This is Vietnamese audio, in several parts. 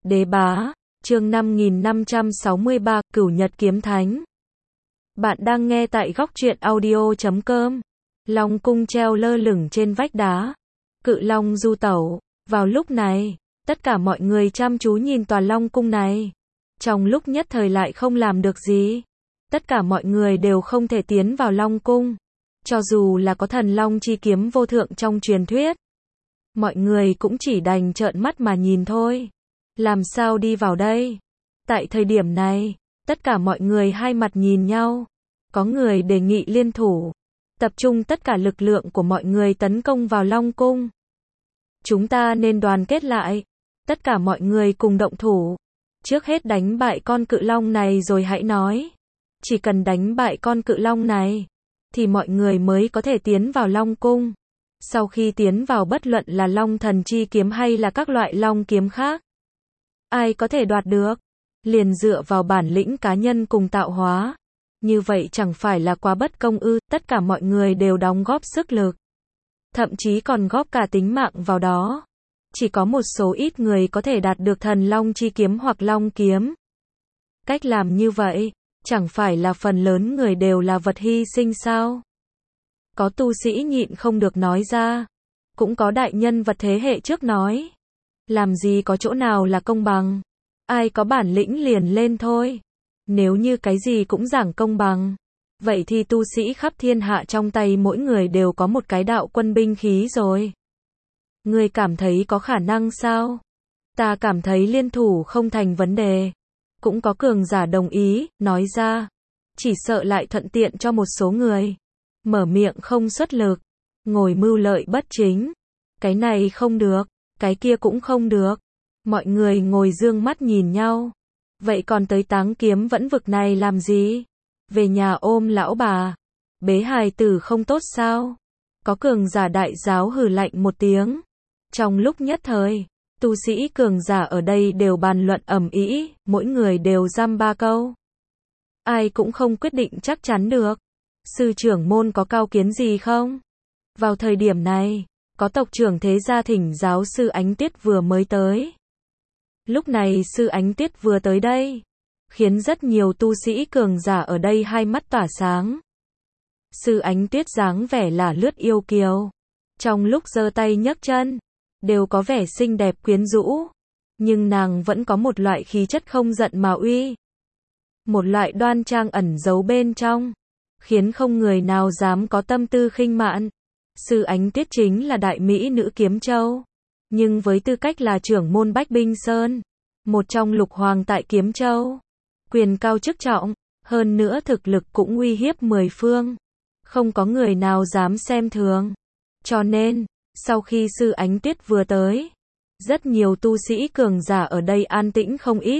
Đế bá, chương 5563, Cửu Nhật Kiếm Thánh. Bạn đang nghe tại góc truyện audio.com. Long cung treo lơ lửng trên vách đá. Cự long du tẩu. Vào lúc này, tất cả mọi người chăm chú nhìn tòa long cung này. Trong lúc nhất thời lại không làm được gì. Tất cả mọi người đều không thể tiến vào long cung. Cho dù là có thần long chi kiếm vô thượng trong truyền thuyết. Mọi người cũng chỉ đành trợn mắt mà nhìn thôi. Làm sao đi vào đây? Tại thời điểm này, tất cả mọi người hai mặt nhìn nhau. Có người đề nghị liên thủ. Tập trung tất cả lực lượng của mọi người tấn công vào Long Cung. Chúng ta nên đoàn kết lại. Tất cả mọi người cùng động thủ. Trước hết đánh bại con cự long này rồi hãy nói. Chỉ cần đánh bại con cự long này, thì mọi người mới có thể tiến vào Long Cung. Sau khi tiến vào bất luận là Long Thần Chi Kiếm hay là các loại long kiếm khác, ai có thể đoạt được, liền dựa vào bản lĩnh cá nhân cùng tạo hóa. Như vậy chẳng phải là quá bất công ư? Tất cả mọi người đều đóng góp sức lực. Thậm chí còn góp cả tính mạng vào đó. Chỉ có một số ít người có thể đạt được thần long chi kiếm hoặc long kiếm. Cách làm như vậy, chẳng phải là phần lớn người đều là vật hy sinh sao? Có tu sĩ nhịn không được nói ra. Cũng có đại nhân vật thế hệ trước nói. Làm gì có chỗ nào là công bằng. Ai có bản lĩnh liền lên thôi. Nếu như cái gì cũng giảng công bằng, vậy thì tu sĩ khắp thiên hạ trong tay mỗi người đều có một cái đạo quân binh khí rồi. Ngươi cảm thấy có khả năng sao? Ta cảm thấy liên thủ không thành vấn đề. Cũng có cường giả đồng ý, nói ra. Chỉ sợ lại thuận tiện cho một số người. Mở miệng không xuất lực. Ngồi mưu lợi bất chính. Cái này không được. Cái kia cũng không được. Mọi người ngồi dương mắt nhìn nhau. Vậy còn tới Táng Kiếm Vẫn Vực này làm gì? Về nhà ôm lão bà. Bế hài tử không tốt sao? Có cường giả đại giáo hừ lạnh một tiếng. Trong lúc nhất thời, tu sĩ cường giả ở đây đều bàn luận ầm ĩ, mỗi người đều dăm ba câu. Ai cũng không quyết định chắc chắn được. Sư trưởng môn có cao kiến gì không? Vào thời điểm này, có tộc trưởng thế gia thỉnh giáo sư Ánh Tuyết vừa mới tới. Lúc này sư Ánh Tuyết vừa tới đây, khiến rất nhiều tu sĩ cường giả ở đây hai mắt tỏa sáng. Sư Ánh Tuyết dáng vẻ là lướt yêu kiều, trong lúc giơ tay nhấc chân, đều có vẻ xinh đẹp quyến rũ, nhưng nàng vẫn có một loại khí chất không giận mà uy. Một loại đoan trang ẩn giấu bên trong, khiến không người nào dám có tâm tư khinh mạn. Sư Ánh Tuyết chính là đại mỹ nữ Kiếm Châu. Nhưng với tư cách là trưởng môn Bách Binh Sơn, một trong lục hoàng tại Kiếm Châu, quyền cao chức trọng, hơn nữa thực lực cũng uy hiếp 10 phương. Không có người nào dám xem thường. Cho nên, sau khi sư Ánh Tuyết vừa tới, rất nhiều tu sĩ cường giả ở đây an tĩnh không ít.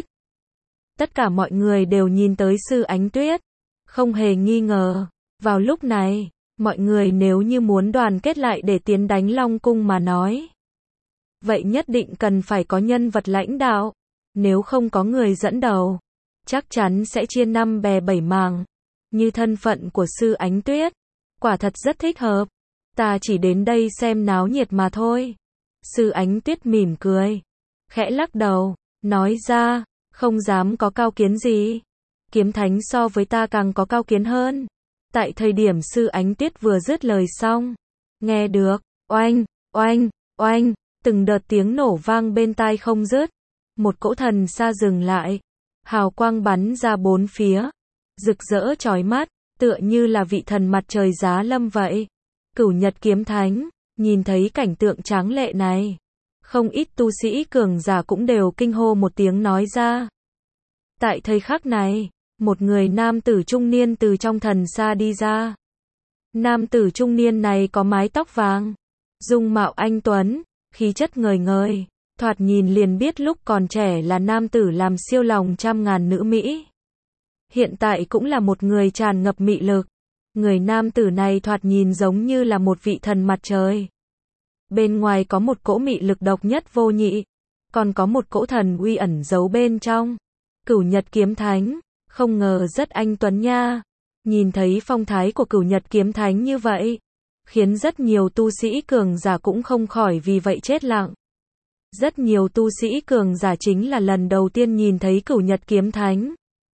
Tất cả mọi người đều nhìn tới sư Ánh Tuyết, không hề nghi ngờ. Vào lúc này, mọi người nếu như muốn đoàn kết lại để tiến đánh Long Cung mà nói, vậy nhất định cần phải có nhân vật lãnh đạo. Nếu không có người dẫn đầu, chắc chắn sẽ chia năm bè bảy mảng. Như thân phận của sư Ánh Tuyết, quả thật rất thích hợp. Ta chỉ đến đây xem náo nhiệt mà thôi. Sư Ánh Tuyết mỉm cười, khẽ lắc đầu, nói ra, không dám có cao kiến gì. Kiếm Thánh so với ta càng có cao kiến hơn. Tại thời điểm sư Ánh Tuyết vừa dứt lời xong, nghe được, oanh, oanh, oanh, từng đợt tiếng nổ vang bên tai không dứt. Một cỗ thần xa dừng lại, hào quang bắn ra bốn phía, rực rỡ chói mắt, tựa như là vị thần mặt trời giá lâm vậy. Cửu Nhật Kiếm Thánh, nhìn thấy cảnh tượng tráng lệ này, không ít tu sĩ cường giả cũng đều kinh hô một tiếng nói ra. Tại thời khắc này, một người nam tử trung niên từ trong thần xa đi ra. Nam tử trung niên này có mái tóc vàng, dung mạo anh tuấn, khí chất ngời ngời, thoạt nhìn liền biết lúc còn trẻ là nam tử làm siêu lòng trăm ngàn nữ mỹ. Hiện tại cũng là một người tràn ngập mị lực. Người nam tử này thoạt nhìn giống như là một vị thần mặt trời. Bên ngoài có một cỗ mị lực độc nhất vô nhị, còn có một cỗ thần uy ẩn giấu bên trong. Cửu Nhật Kiếm Thánh, không ngờ rất anh tuấn nha. Nhìn thấy phong thái của Cửu Nhật Kiếm Thánh như vậy, khiến rất nhiều tu sĩ cường giả cũng không khỏi vì vậy chết lặng. Rất nhiều tu sĩ cường giả chính là lần đầu tiên nhìn thấy Cửu Nhật Kiếm Thánh.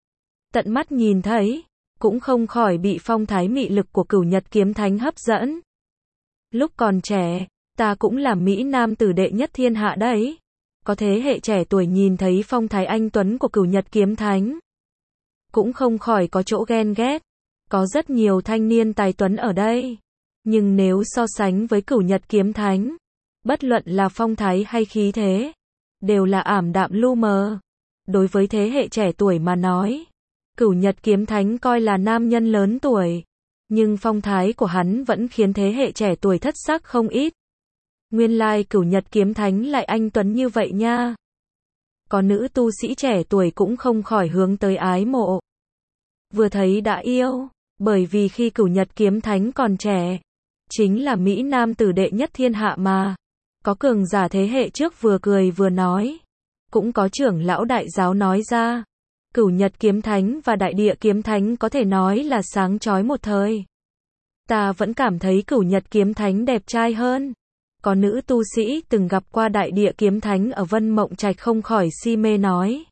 Tận mắt nhìn thấy, cũng không khỏi bị phong thái mị lực của Cửu Nhật Kiếm Thánh hấp dẫn. Lúc còn trẻ, ta cũng là Mỹ Nam tử đệ nhất thiên hạ đấy. Có thế hệ trẻ tuổi nhìn thấy phong thái anh tuấn của Cửu Nhật Kiếm Thánh, cũng không khỏi có chỗ ghen ghét. Có rất nhiều thanh niên tài tuấn ở đây. Nhưng nếu so sánh với Cửu Nhật Kiếm Thánh, bất luận là phong thái hay khí thế, đều là ảm đạm lu mờ. Đối với thế hệ trẻ tuổi mà nói, Cửu Nhật Kiếm Thánh coi là nam nhân lớn tuổi, nhưng phong thái của hắn vẫn khiến thế hệ trẻ tuổi thất sắc không ít. Nguyên lai Cửu Nhật Kiếm Thánh lại anh tuấn như vậy nha. Có nữ tu sĩ trẻ tuổi cũng không khỏi hướng tới ái mộ. Vừa thấy đã yêu, bởi vì khi Cửu Nhật Kiếm Thánh còn trẻ, chính là Mỹ Nam tử đệ nhất thiên hạ mà. Có cường giả thế hệ trước vừa cười vừa nói, cũng có trưởng lão đại giáo nói ra, Cửu Nhật Kiếm Thánh và Đại Địa Kiếm Thánh có thể nói là sáng chói một thời. Ta vẫn cảm thấy Cửu Nhật Kiếm Thánh đẹp trai hơn. Có nữ tu sĩ từng gặp qua Đại Địa Kiếm Thánh ở Vân Mộng Trạch không khỏi si mê nói.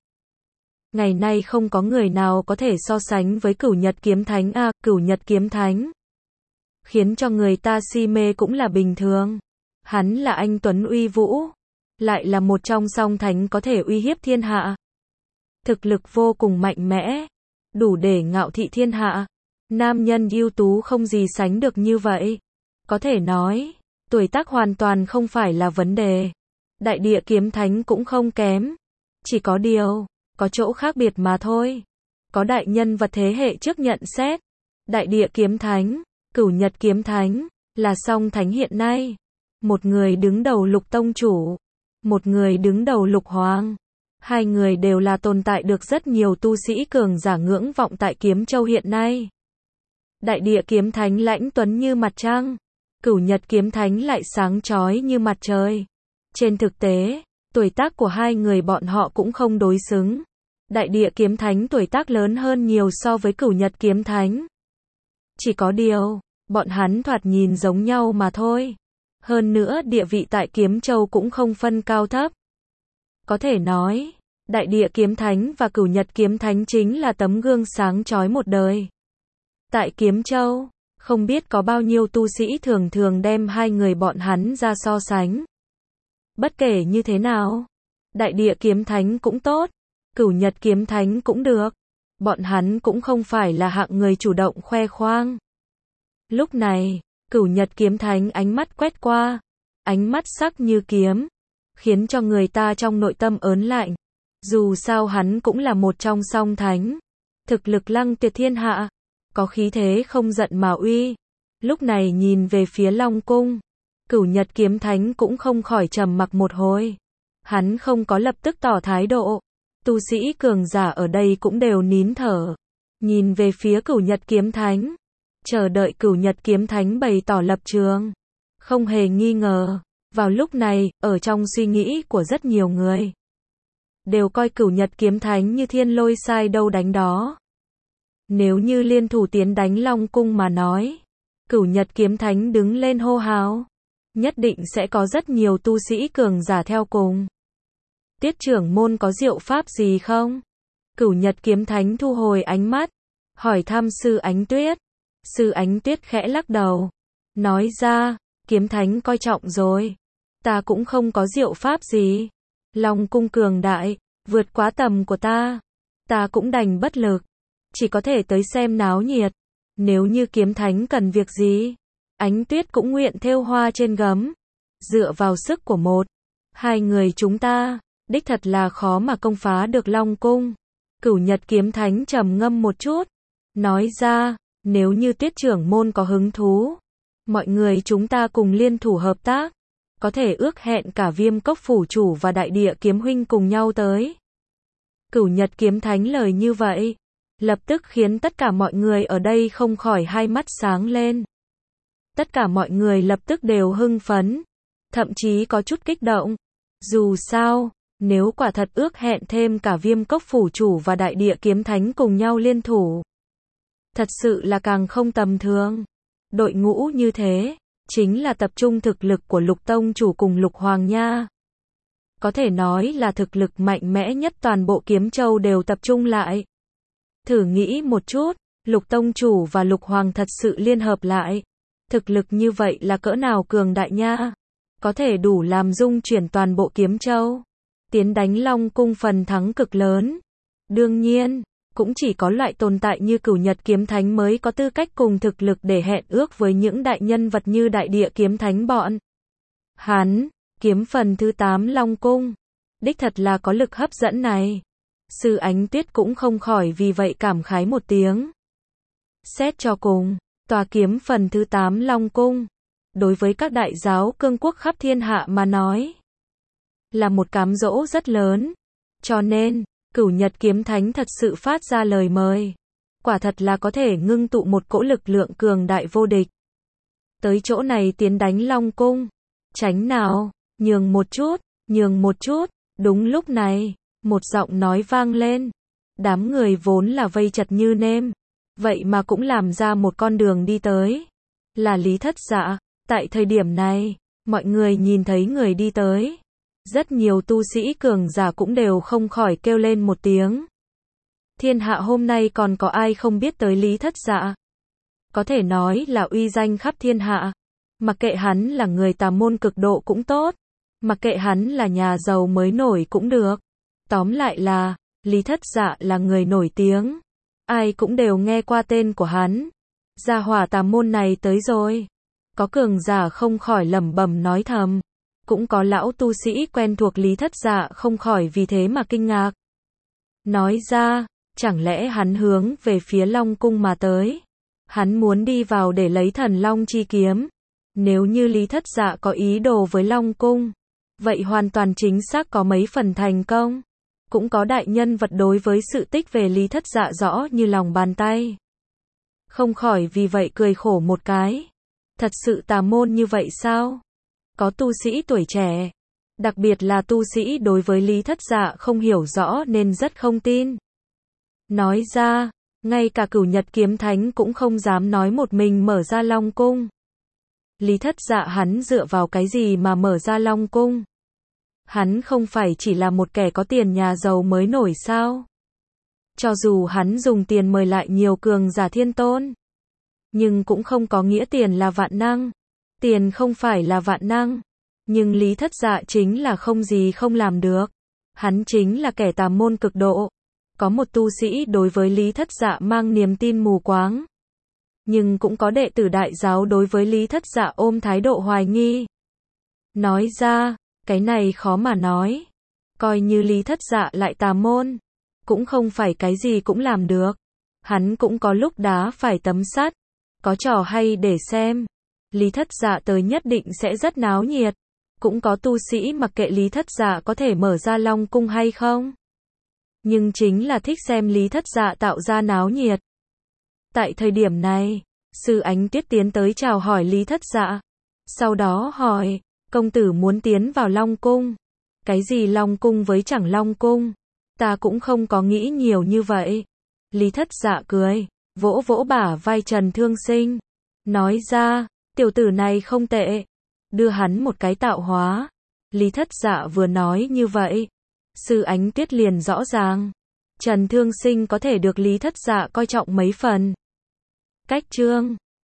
Ngày nay không có người nào có thể so sánh với Cửu Nhật Kiếm Thánh a, Cửu Nhật Kiếm Thánh. Khiến cho người ta si mê cũng là bình thường. Hắn là anh tuấn uy vũ, lại là một trong song thánh có thể uy hiếp thiên hạ. Thực lực vô cùng mạnh mẽ, đủ để ngạo thị thiên hạ. Nam nhân ưu tú không gì sánh được như vậy. Có thể nói, tuổi tác hoàn toàn không phải là vấn đề. Đại Địa Kiếm Thánh cũng không kém. Chỉ có điều, có chỗ khác biệt mà thôi. Có đại nhân vật thế hệ trước nhận xét, Đại Địa Kiếm Thánh, Cửu Nhật Kiếm Thánh, là song thánh hiện nay. Một người đứng đầu Lục Tông Chủ, một người đứng đầu Lục Hoàng. Hai người đều là tồn tại được rất nhiều tu sĩ cường giả ngưỡng vọng tại Kiếm Châu hiện nay. Đại Địa Kiếm Thánh lãnh tuấn như mặt trăng, Cửu Nhật Kiếm Thánh lại sáng chói như mặt trời. Trên thực tế, tuổi tác của hai người bọn họ cũng không đối xứng. Đại Địa Kiếm Thánh tuổi tác lớn hơn nhiều so với Cửu Nhật Kiếm Thánh. Chỉ có điều, bọn hắn thoạt nhìn giống nhau mà thôi. Hơn nữa địa vị tại Kiếm Châu cũng không phân cao thấp. Có thể nói, Đại Địa Kiếm Thánh và Cửu Nhật Kiếm Thánh chính là tấm gương sáng chói một đời. Tại Kiếm Châu, không biết có bao nhiêu tu sĩ thường thường đem hai người bọn hắn ra so sánh. Bất kể như thế nào, Đại Địa Kiếm Thánh cũng tốt, Cửu Nhật Kiếm Thánh cũng được. Bọn hắn cũng không phải là hạng người chủ động khoe khoang. Lúc này, Cửu Nhật Kiếm Thánh ánh mắt quét qua, ánh mắt sắc như kiếm, khiến cho người ta trong nội tâm ớn lạnh. Dù sao hắn cũng là một trong song thánh, thực lực lăng tuyệt thiên hạ, có khí thế không giận mà uy. Lúc này nhìn về phía Long Cung, Cửu Nhật Kiếm Thánh cũng không khỏi trầm mặc một hồi. Hắn không có lập tức tỏ thái độ. Tu sĩ cường giả ở đây cũng đều nín thở, nhìn về phía Cửu Nhật Kiếm Thánh, chờ đợi Cửu Nhật Kiếm Thánh bày tỏ lập trường. Không hề nghi ngờ, vào lúc này, ở trong suy nghĩ của rất nhiều người, đều coi Cửu Nhật Kiếm Thánh như thiên lôi sai đâu đánh đó. Nếu như liên thủ tiến đánh Long Cung mà nói, Cửu Nhật Kiếm Thánh đứng lên hô hào, nhất định sẽ có rất nhiều tu sĩ cường giả theo cùng. Tiết trưởng môn có diệu pháp gì không? Cửu Nhật Kiếm Thánh thu hồi ánh mắt, hỏi thăm Sư Ánh Tuyết. Sư Ánh Tuyết khẽ lắc đầu, nói ra, Kiếm Thánh coi trọng rồi. Ta cũng không có diệu pháp gì. Long Cung cường đại, vượt quá tầm của ta. Ta cũng đành bất lực, chỉ có thể tới xem náo nhiệt. Nếu như Kiếm Thánh cần việc gì, Ánh Tuyết cũng nguyện thêu hoa trên gấm. Dựa vào sức của hai người chúng ta, đích thật là khó mà công phá được Long Cung. Cửu Nhật Kiếm Thánh trầm ngâm một chút, nói ra, nếu như Tiết trưởng môn có hứng thú, mọi người chúng ta cùng liên thủ hợp tác, có thể ước hẹn cả Viêm Cốc phủ chủ và Đại Địa Kiếm huynh cùng nhau tới. Cửu Nhật Kiếm Thánh lời như vậy, lập tức khiến tất cả mọi người ở đây không khỏi hai mắt sáng lên. Tất cả mọi người lập tức đều hưng phấn, thậm chí có chút kích động. Dù sao, nếu quả thật ước hẹn thêm cả Viêm Cốc phủ chủ và Đại Địa Kiếm Thánh cùng nhau liên thủ, thật sự là càng không tầm thường. Đội ngũ như thế, chính là tập trung thực lực của Lục Tông chủ cùng Lục Hoàng nha. có thể nói là thực lực mạnh mẽ nhất toàn bộ Kiếm Châu đều tập trung lại. Thử nghĩ một chút, Lục Tông Chủ và Lục Hoàng thật sự liên hợp lại. Thực lực như vậy là cỡ nào cường đại nha. Có thể đủ làm dung chuyển toàn bộ Kiếm Châu. Tiến đánh Long Cung phần thắng cực lớn. Đương nhiên, cũng chỉ có loại tồn tại như Cửu Nhật Kiếm Thánh mới có tư cách cùng thực lực để hẹn ước với những đại nhân vật như Đại Địa Kiếm Thánh bọn. Hắn, kiếm phần thứ 8 Long Cung. Đích thật là có lực hấp dẫn này. Sư Ánh Tuyết cũng không khỏi vì vậy cảm khái một tiếng. Xét cho cùng, tòa kiếm phần thứ 8 Long Cung, đối với các đại giáo cương quốc khắp thiên hạ mà nói, là một cám dỗ rất lớn. Cho nên, Cửu Nhật Kiếm Thánh thật sự phát ra lời mời. Quả thật là có thể ngưng tụ một cỗ lực lượng cường đại vô địch. Tới chỗ này tiến đánh Long Cung. Tránh nào, nhường một chút, nhường một chút. Đúng lúc này, một giọng nói vang lên. Đám người vốn là vây chật như nêm. Vậy mà cũng làm ra một con đường đi tới. Là Lý Thất Dạ. Tại thời điểm này, mọi người nhìn thấy người đi tới. Rất nhiều tu sĩ cường giả cũng đều không khỏi kêu lên một tiếng. Thiên hạ hôm nay còn có ai không biết tới Lý Thất Dạ? Có thể nói là uy danh khắp thiên hạ. Mặc kệ hắn là người tà môn cực độ cũng tốt. Mặc kệ hắn là nhà giàu mới nổi cũng được. Tóm lại là, Lý Thất Dạ là người nổi tiếng. Ai cũng đều nghe qua tên của hắn. Gia hỏa tà môn này tới rồi. Có cường giả không khỏi lẩm bẩm nói thầm. Cũng có lão tu sĩ quen thuộc Lý Thất Dạ không khỏi vì thế mà kinh ngạc. Nói ra, chẳng lẽ hắn hướng về phía Long Cung mà tới? Hắn muốn đi vào để lấy Thần Long chi kiếm. Nếu như Lý Thất Dạ có ý đồ với Long Cung, vậy hoàn toàn chính xác có mấy phần thành công. Cũng có đại nhân vật đối với sự tích về Lý Thất Dạ rõ như lòng bàn tay. Không khỏi vì vậy cười khổ một cái. Thật sự tà môn như vậy sao? Có tu sĩ tuổi trẻ, đặc biệt là tu sĩ đối với Lý Thất Dạ không hiểu rõ nên rất không tin. Nói ra, ngay cả Cửu Nhật Kiếm Thánh cũng không dám nói một mình mở ra Long Cung. Lý Thất Dạ hắn dựa vào cái gì mà mở ra Long Cung? Hắn không phải chỉ là một kẻ có tiền nhà giàu mới nổi sao? Cho dù hắn dùng tiền mời lại nhiều cường giả thiên tôn, nhưng cũng không có nghĩa tiền là vạn năng. Tiền không phải là vạn năng. Nhưng Lý Thất Dạ chính là không gì không làm được. Hắn chính là kẻ tà môn cực độ. Có một tu sĩ đối với Lý Thất Dạ mang niềm tin mù quáng. Nhưng cũng có đệ tử đại giáo đối với Lý Thất Dạ ôm thái độ hoài nghi. Nói ra, cái này khó mà nói. Coi như Lý Thất Dạ lại tà môn, cũng không phải cái gì cũng làm được. Hắn cũng có lúc đá phải tấm sắt. Có trò hay để xem. Lý Thất Dạ tới nhất định sẽ rất náo nhiệt. Cũng có tu sĩ mặc kệ Lý Thất Dạ có thể mở ra Long Cung hay không. Nhưng chính là thích xem Lý Thất Dạ tạo ra náo nhiệt. Tại thời điểm này, Sư Ánh Tuyết tiến tới chào hỏi Lý Thất Dạ. Sau đó hỏi, công tử muốn tiến vào Long Cung. Cái gì Long Cung với chẳng Long Cung? Ta cũng không có nghĩ nhiều như vậy. Lý Thất Dạ cười, vỗ vỗ bả vai Trần Thương Sinh. Nói ra, tiểu tử này không tệ. Đưa hắn một cái tạo hóa. Lý Thất Dạ vừa nói như vậy, Sư Ánh Tuyết liền rõ ràng. Trần Thương Sinh có thể được Lý Thất Dạ coi trọng mấy phần. Cách chương